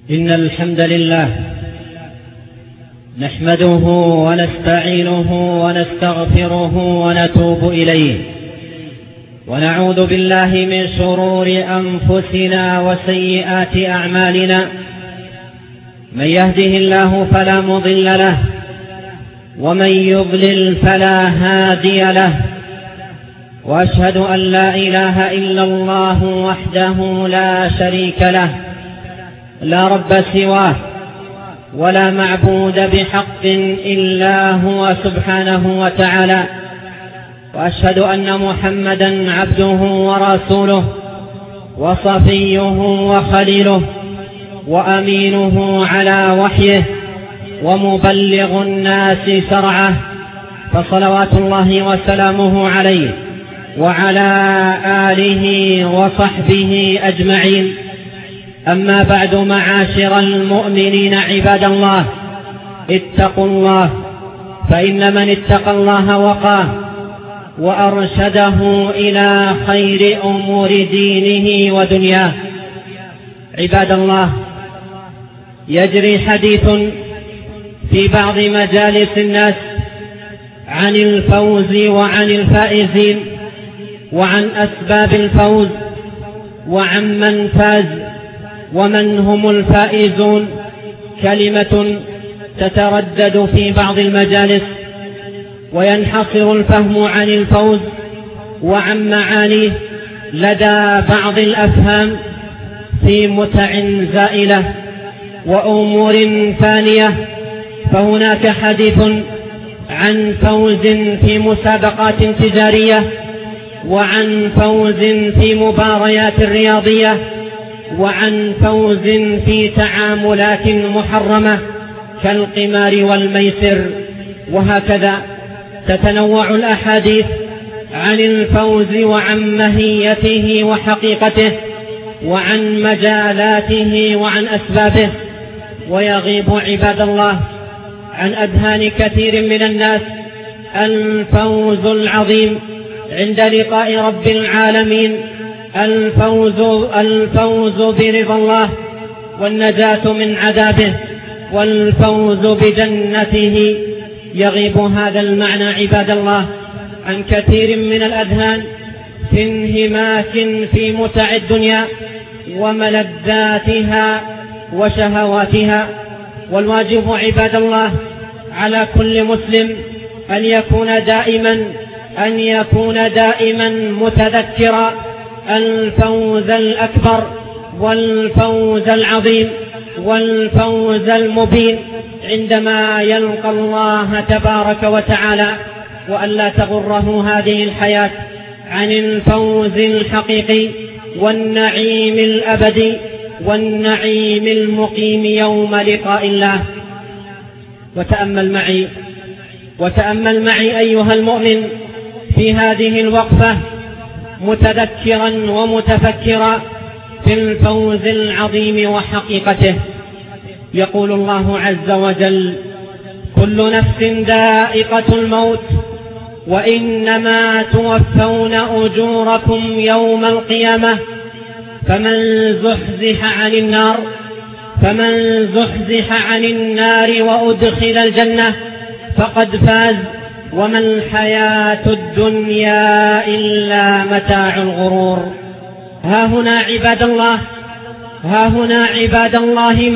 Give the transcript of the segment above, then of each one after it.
إن الحمد لله نحمده ونستعينه ونستغفره ونتوب إليه، ونعوذ بالله من شرور أنفسنا وسيئات أعمالنا. من يهده الله فلا مضل له، ومن يضلل فلا هادي له، وأشهد أن لا إله إلا الله وحده لا شريك له، لا رب سواه ولا معبود بحق إلا هو سبحانه وتعالى. وأشهد أن محمدا عبده ورسوله وصفيه وخليله وأمينه على وحيه ومبلغ الناس شرعه، فصلوات الله وسلامه عليه وعلى آله وصحبه أجمعين. أما بعد، معاشر المؤمنين عباد الله، اتقوا الله، فإن من اتقى الله وقاه وأرشده إلى خير أمور دينه ودنياه. عباد الله، يجري حديث في بعض مجالس الناس عن الفوز وعن الفائزين، وعن أسباب الفوز، وعن من فاز ومن هم الفائزون. كلمة تتردد في بعض المجالس، وينحصر الفهم عن الفوز وعن معانيه لدى بعض الأفهام في متع زائلة وأمور فانية. فهناك حديث عن فوز في مسابقات تجارية، وعن فوز في مباريات رياضية، وعن فوز في تعاملات محرمة كالقمار والميسر، وهكذا تتنوع الأحاديث عن الفوز وعن ماهيته وحقيقته وعن مجالاته وعن أسبابه. ويغيب عباد الله عن أذهان كثير من الناس الفوز العظيم عند لقاء رب العالمين، الفوز برضا الله والنجاة من عذابه والفوز بجنته. يغيب هذا المعنى عباد الله عن كثير من الأذهان في انهماك في متع الدنيا وملذاتها وشهواتها. والواجب عباد الله على كل مسلم أن يكون دائما متذكرا الفوز الأكبر والفوز العظيم والفوز المبين عندما يلقى الله تبارك وتعالى، وأن لا تغره هذه الحياة عن الفوز الحقيقي والنعيم الأبدي والنعيم المقيم يوم لقاء الله. وتأمل معي أيها المؤمن في هذه الوقفة، متذكرا ومتفكرا في الفوز العظيم وحقيقته. يقول الله عز وجل: كل نفس ذائقة الموت وإنما توفون أجوركم يوم القيامة، فمن زحزح عن النار وأدخل الجنة فقد فاز، وما الحياة الدنيا إلا متاع الغرور. ها هنا عباد الله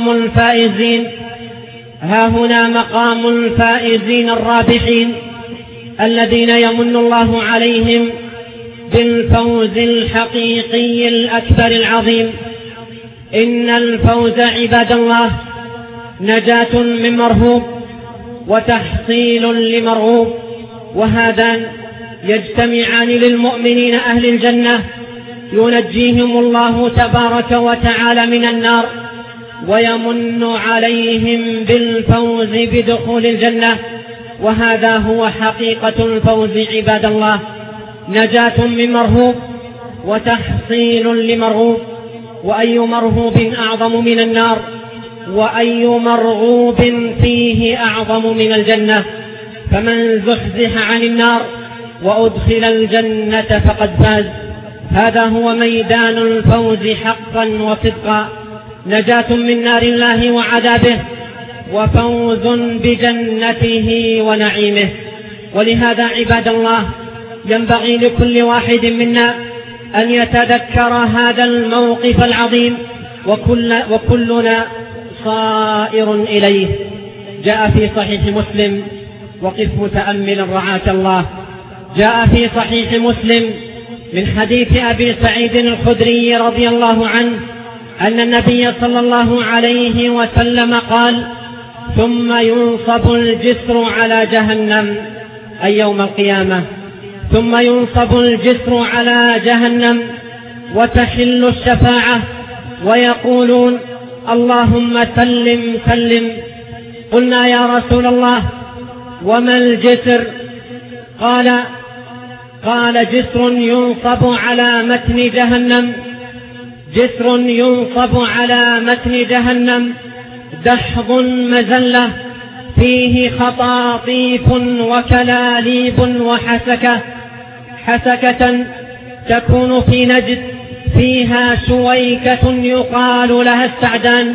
مقام الفائزين الرابحين الذين يمن الله عليهم بالفوز الحقيقي الأكبر العظيم. إن الفوز عباد الله نجاة من مرهوب وتحصيل لمرغوب، وهذان يجتمعان للمؤمنين أهل الجنة، ينجيهم الله تبارك وتعالى من النار ويمن عليهم بالفوز بدخول الجنة. وهذا هو حقيقة الفوز عباد الله، نجاة من مرهوب وتحصيل لمرغوب. وأي مرهوب أعظم من النار، وأي مرغوب فيه أعظم من الجنة. فمن زحزح عن النار وأدخل الجنة فقد فاز. هذا هو ميدان الفوز حقا وصدقا. نجاة من نار الله وعذابه، وفوز بجنته ونعيمه. ولهذا عباد الله ينبغي لكل واحد منا أن يتذكر هذا الموقف العظيم، وكلنا صائر إليه. جاء في صحيح مسلم، وقف متأملا رعاك الله، جاء في صحيح مسلم من حديث أبي سعيد الخدري رضي الله عنه أن النبي صلى الله عليه وسلم قال: ثم ينصب الجسر على جهنم، أي يوم القيامة، ثم ينصب الجسر على جهنم وتحل الشفاعة ويقولون: اللهم سلم سلم. قلنا: يا رسول الله وما الجسر؟ قال: جسر ينصب على متن جهنم، جسر ينصب على متن جهنم، دحض مزلة فيه خطاطيف وكلاليب وحسكة، حسكة تكون في نجد فيها شويكة يقال لها السعدان،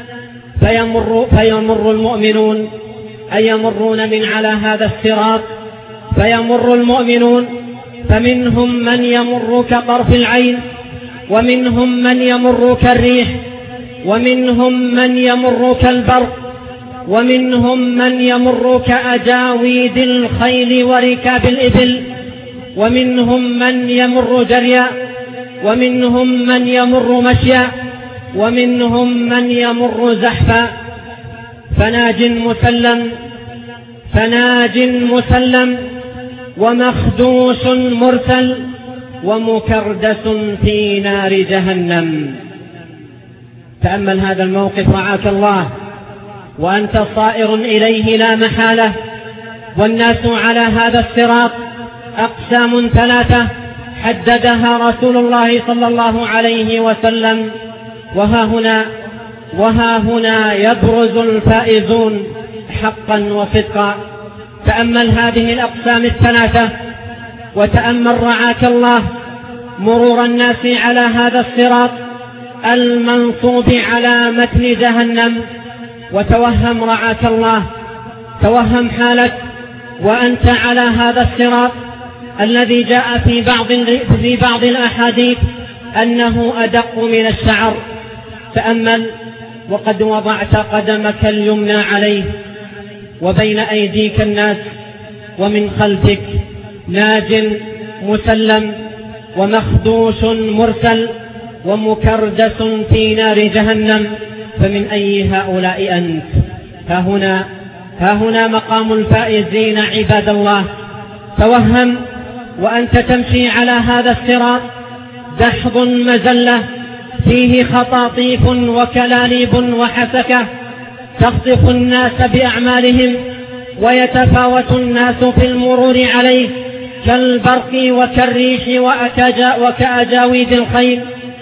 فيمر المؤمنون، أي يمرون من على هذا الصراط، فيمر المؤمنون، فمنهم من يمر كطرف العين، ومنهم من يمر كالريح، ومنهم من يمر كالبرق، ومنهم من يمر كأجاويد الخيل وركاب الإبل، ومنهم من يمر جريا، ومنهم من يمر مشيا، ومنهم من يمر زحفا. فناج مسلم ومخدوش مرسل ومكردس في نار جهنم. تأمل هذا الموقف رعاك الله، وأنت صائر إليه لا محالة، والناس على هذا الصراط أقسام ثلاثة حددها رسول الله صلى الله عليه وسلم، وها هنا يبرز الفائزون حقا وصدقا. تأمل هذه الأقسام الثلاثة، وتأمل رعاك الله مرور الناس على هذا الصراط المنصوب على متن جهنم، وتوهم رعاك الله، توهم حالك وأنت على هذا الصراط الذي جاء في بعض الأحاديث أنه أدق من الشعر. تأمل، وقد وضعت قدمك اليمنى عليه، وبين أيديك الناس، ومن خلفك ناج مسلم ومخدوش مرسل ومكردس في نار جهنم، فمن أي هؤلاء أنت؟ ها هنا مقام الفائزين عباد الله. توهم وأنت تمشي على هذا الصراط دحض مزلة فيه خطاطيف وكلاليب وحسكة تخطف الناس بأعمالهم، ويتفاوت الناس في المرور عليه كالبرق وكالريح وكأجاويد الخيل،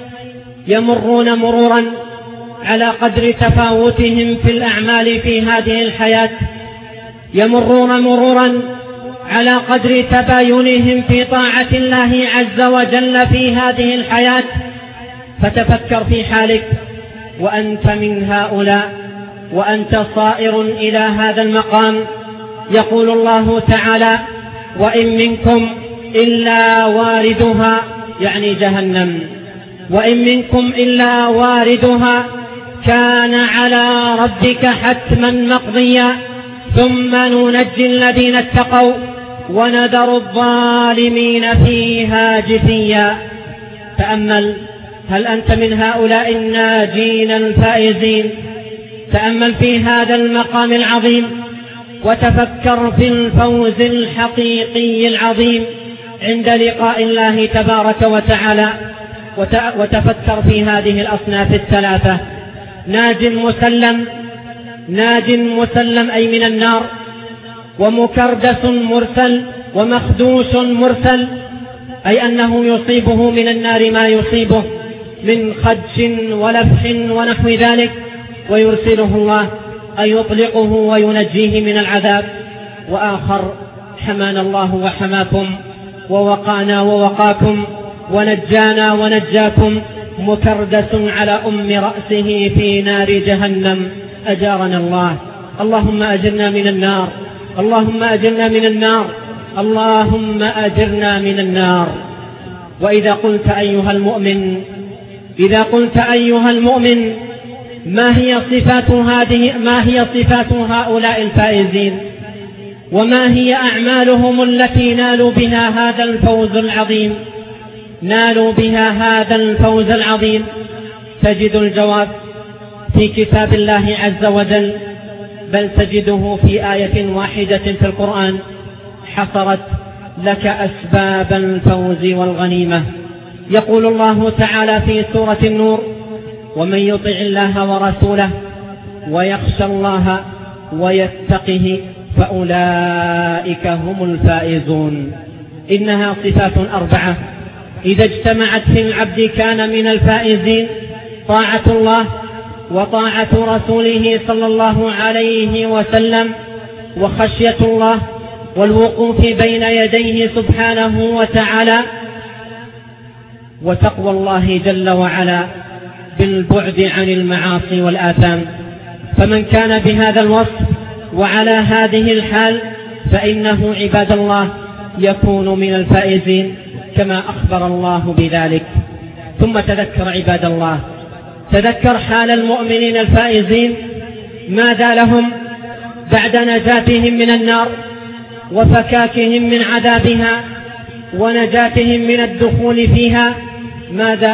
يمرون مرورا على قدر تفاوتهم في الأعمال في هذه الحياة، يمرون مرورا على قدر تباينهم في طاعة الله عز وجل في هذه الحياة. فتفكر في حالك وأنت من هؤلاء، وأنت صائر إلى هذا المقام. يقول الله تعالى: وإن منكم إلا واردها، يعني جهنم، وإن منكم إلا واردها كان على ربك حتما مقضيا ثم ننجي الذين اتقوا ونذر الظالمين فيها جثيا. تأمل، هل أنت من هؤلاء الناجين الفائزين؟ تأمل في هذا المقام العظيم، وتفكر في الفوز الحقيقي العظيم عند لقاء الله تبارك وتعالى، وتفكر في هذه الأصناف الثلاثة: ناج مسلم أي من النار، ومكردس مرسل، ومخدوش مرسل أي أنه يصيبه من النار ما يصيبه من خدش ولفح ونحو ذلك، ويرسله الله أن يطلقه وينجيه من العذاب. وآخر: حمانا الله وحماكم، ووقانا ووقاكم، ونجانا ونجاكم مكردس على أم رأسه في نار جهنم، أجارنا الله. اللهم أجرنا من النار، اللهم أجرنا من النار، اللهم أجرنا من النار. وإذا قلت أيها المؤمن، إذا قلت أيها المؤمن ما هي صفات هؤلاء الفائزين، وما هي أعمالهم التي نالوا بها هذا الفوز العظيم، نالوا بها هذا الفوز العظيم، تجد الجواب في كتاب الله عز وجل، بل تجده في آية واحدة في القرآن حصرت لك أسباب الفوز والغنيمة. يقول الله تعالى في سورة النور: ومن يطع الله ورسوله ويخشى الله ويتقه فأولئك هم الفائزون. إنها صفات 4 إذا اجتمعت في العبد كان من الفائزين: طاعة الله وطاعة رسوله صلى الله عليه وسلم، وخشية الله والوقوف بين يديه سبحانه وتعالى، وتقوى الله جل وعلا بالبعد عن المعاصي والآثام. فمن كان بهذا الوصف وعلى هذه الحال فإنه عباد الله يكون من الفائزين كما أخبر الله بذلك. ثم تذكر عباد الله، تذكر حال المؤمنين الفائزين، ماذا لهم بعد نجاتهم من النار وفكاكهم من عذابها ونجاتهم من الدخول فيها. ماذا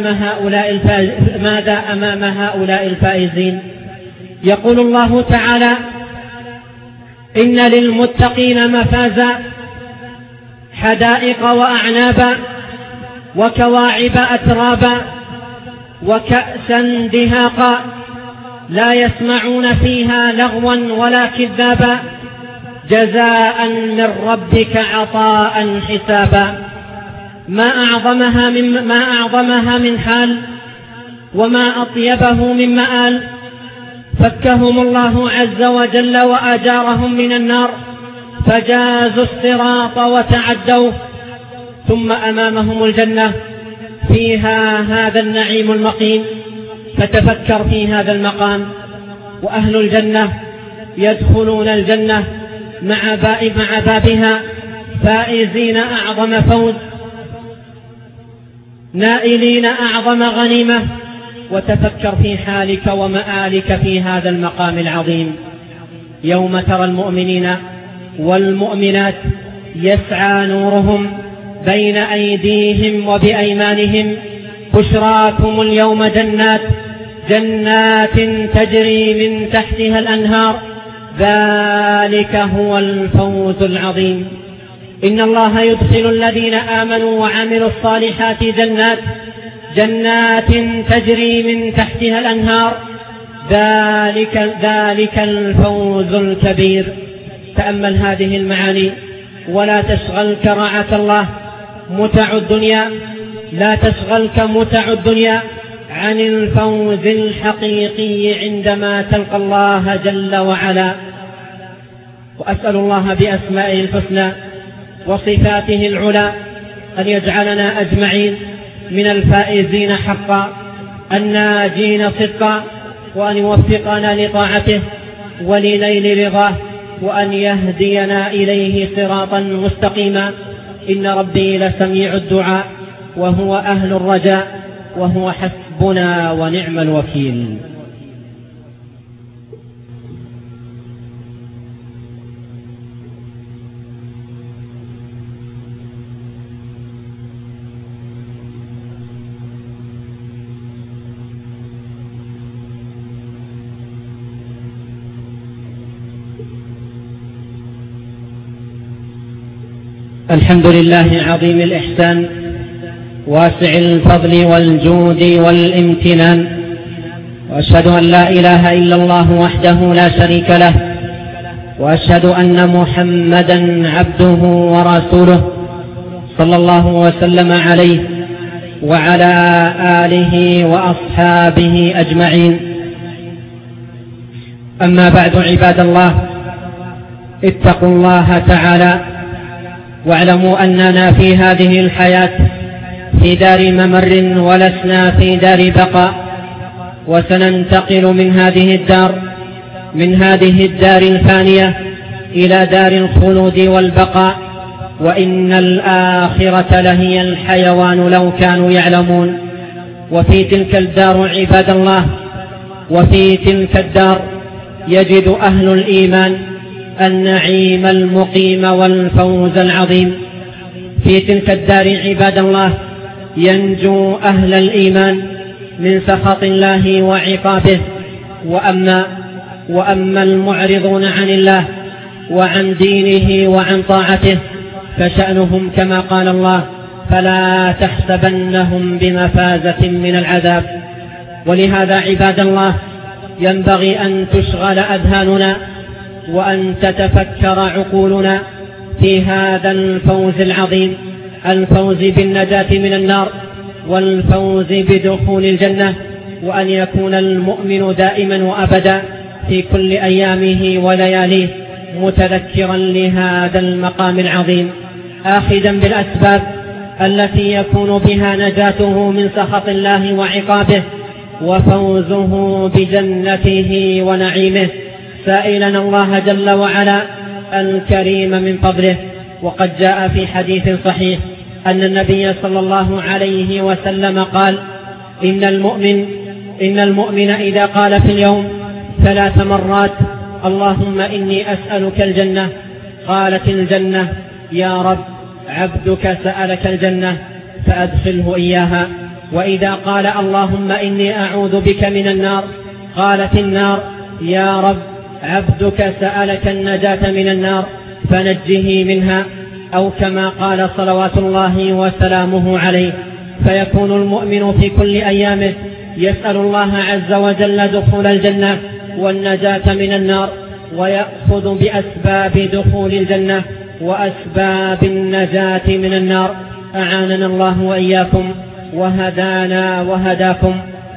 أمام هؤلاء الفائزين؟ يقول الله تعالى: إن للمتقين مفازا، حدائق وأعنابا وكواعب أترابا وكأسا دهاقا، لا يسمعون فيها لغوا ولا كذابا، جزاء من ربك عطاء حسابا. ما أعظمها من حال، وما أطيبه من مآل. فكهم الله عز وجل وأجارهم من النار، فجازوا الصراط وتعدوه. ثم أمامهم الجنة فيها هذا النعيم المقيم، فتفكر في هذا المقام. وأهل الجنة يدخلون الجنة مع بابها فائزين أعظم فوز، نائلين أعظم غنيمة. وتفكر في حالك ومآلك في هذا المقام العظيم، يوم ترى المؤمنين والمؤمنات يسعى نورهم بين أيديهم وبأيمانهم: بشراكم اليوم جنات تجري من تحتها الأنهار، ذلك هو الفوز العظيم. إن الله يدخل الذين آمنوا وعملوا الصالحات جنات تجري من تحتها الأنهار، ذلك الفوز الكبير. تأمل هذه المعاني ولا تشغلك رعاة الله متع الدنيا، لا تشغلك متع الدنيا عن الفوز الحقيقي عندما تلقى الله جل وعلا. وأسأل الله بأسمائه الحسنى وصفاته العلى أن يجعلنا أجمعين من الفائزين حقا الناجين صدقا، وأن يوفقنا لطاعته ولنيل رضاه، وأن يهدينا إليه صراطا مستقيما. إن ربي لسميع الدعاء وهو أهل الرجاء، وهو حسبنا ونعم الوكيل. الحمد لله عظيم الإحسان واسع الفضل والجود والامتنان، وأشهد أن لا إله إلا الله وحده لا شريك له، وأشهد أن محمدا عبده ورسوله صلى الله وسلم عليه وعلى آله وأصحابه أجمعين. أما بعد، عباد الله، اتقوا الله تعالى واعلموا أننا في هذه الحياة في دار ممر ولسنا في دار بقاء، وسننتقل من هذه الدار الفانية إلى دار الخلود والبقاء، وإن الآخرة لهي الحيوان لو كانوا يعلمون. وفي تلك الدار عباد الله، وفي تلك الدار يجد أهل الإيمان النعيم المقيم والفوز العظيم. في تلك الدار عباد الله ينجو أهل الإيمان من سخط الله وعقابه. وأما المعرضون عن الله وعن دينه وعن طاعته فشأنهم كما قال الله: فلا تحسبنهم بمفازة من العذاب. ولهذا عباد الله ينبغي أن تشغل أذهاننا وأن تتفكر عقولنا في هذا الفوز العظيم، الفوز بالنجاة من النار والفوز بدخول الجنة، وأن يكون المؤمن دائما وأبدا في كل أيامه ولياليه متذكرا لهذا المقام العظيم، آخذا بالأسباب التي يكون بها نجاته من سخط الله وعقابه وفوزه بجنته ونعيمه، سائلا الله جل وعلا الكريم من فضله. وقد جاء في حديث صحيح أن النبي صلى الله عليه وسلم قال: إن المؤمن إذا قال في اليوم 3 مرات: اللهم إني أسألك الجنة، قالت الجنة: يا رب عبدك سألك الجنة فأدخله إياها. وإذا قال: اللهم إني أعوذ بك من النار، قالت النار: يا رب عبدك سألك النجاة من النار فنجه منها، أو كما قال صلوات الله وسلامه عليه. فيكون المؤمن في كل أيامه يسأل الله عز وجل دخول الجنة والنجاة من النار، ويأخذ بأسباب دخول الجنة وأسباب النجاة من النار. أعاننا الله وإياكم وهدانا وهداكم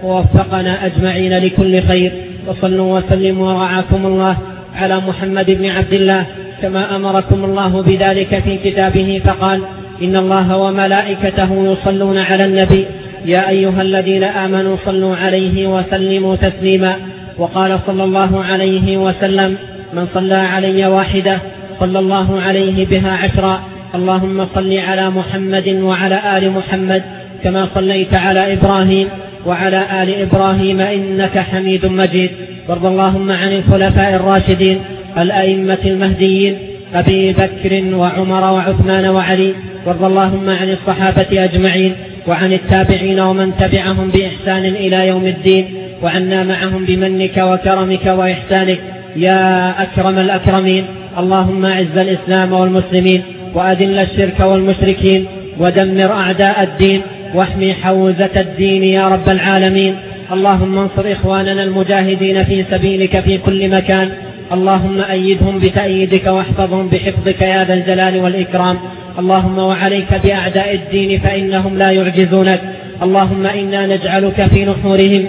ووفقنا أجمعين لكل خير. وصلوا وسلموا ورعاكم الله على محمد بن عبد الله كما أمركم الله بذلك في كتابه، فقال: إن الله وملائكته يصلون على النبي يا أيها الذين آمنوا صلوا عليه وسلموا تسليما. وقال صلى الله عليه وسلم: من صلى علي 1 صلى الله عليه بها 10. اللهم صل على محمد وعلى آل محمد كما صليت على إبراهيم وعلى آل إبراهيم إنك حميد مجيد. وارض اللهم عن الخلفاء الراشدين الأئمة المهديين أبي بكر وعمر وعثمان وعلي. وارض اللهم عن الصحابة أجمعين وعن التابعين ومن تبعهم بإحسان إلى يوم الدين، وعنا معهم بمنك وكرمك وإحسانك يا أكرم الأكرمين. اللهم أعز الإسلام والمسلمين وأذل الشرك والمشركين ودمر أعداء الدين واحمي حوزة الدين يا رب العالمين. اللهم انصر إخواننا المجاهدين في سبيلك في كل مكان. اللهم أيدهم بتأييدك واحفظهم بحفظك يا ذا الجلال والإكرام. اللهم وعليك بأعداء الدين فإنهم لا يعجزونك. اللهم إنا نجعلك في نحورهم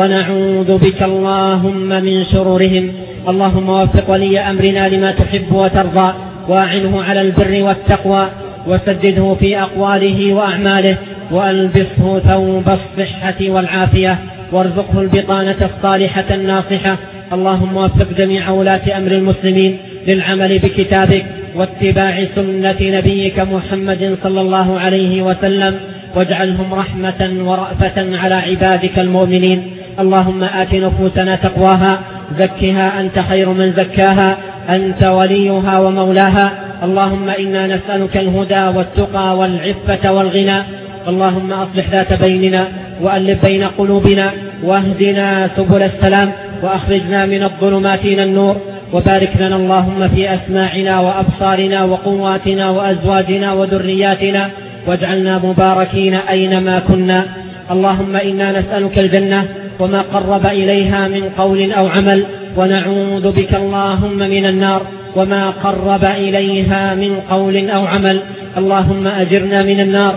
ونعوذ بك اللهم من شرورهم. اللهم وفق ولي أمرنا لما تحب وترضى، واعنه على البر والتقوى، وسدده في أقواله وأعماله، وألبسه ثوب الصحة والعافية، وارزقه البطانة الصالحة الناصحة. اللهم وفق جميع ولاة أمر المسلمين للعمل بكتابك واتباع سنة نبيك محمد صلى الله عليه وسلم، واجعلهم رحمة ورأفة على عبادك المؤمنين. اللهم آت نفوسنا تقواها، زكها أنت خير من زكاها، أنت وليها ومولاها. اللهم إنا نسألك الهدى والتقى والعفة والغنى. اللهم أصلح ذات بيننا وألف بين قلوبنا واهدنا سبل السلام وأخرجنا من الظلمات إلى النور. وبارك لنا اللهم في أسماعنا وأبصارنا وقواتنا وأزواجنا وذرياتنا، واجعلنا مباركين أينما كنا. اللهم إنا نسألك الجنة وما قرب إليها من قول أو عمل، ونعوذ بك اللهم من النار وما قرب إليها من قول أو عمل. اللهم أجرنا من النار،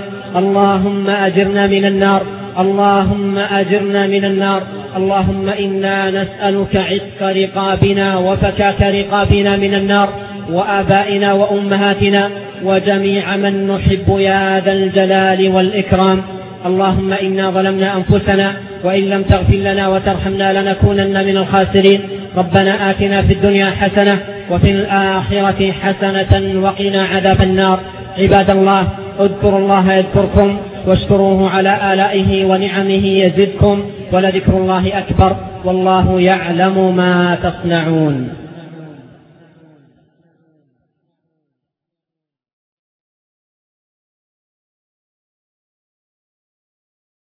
اللهم أجرنا من النار، اللهم أجرنا من النار. اللهم إنا نسألك عتق رقابنا وفكاك رقابنا من النار، وآبائنا وأمهاتنا وجميع من نحب يا ذا الجلال والإكرام. اللهم إنا ظلمنا أنفسنا وإن لم تغفر لنا وترحمنا لنكونن من الخاسرين. ربنا آتنا في الدنيا حسنة وفي الآخرة حسنة وقنا عذاب النار. عباد الله، اذكروا الله يذكركم واشكروه على آلائه ونعمه يزدكم، ولذكر الله أكبر، والله يعلم ما تصنعون.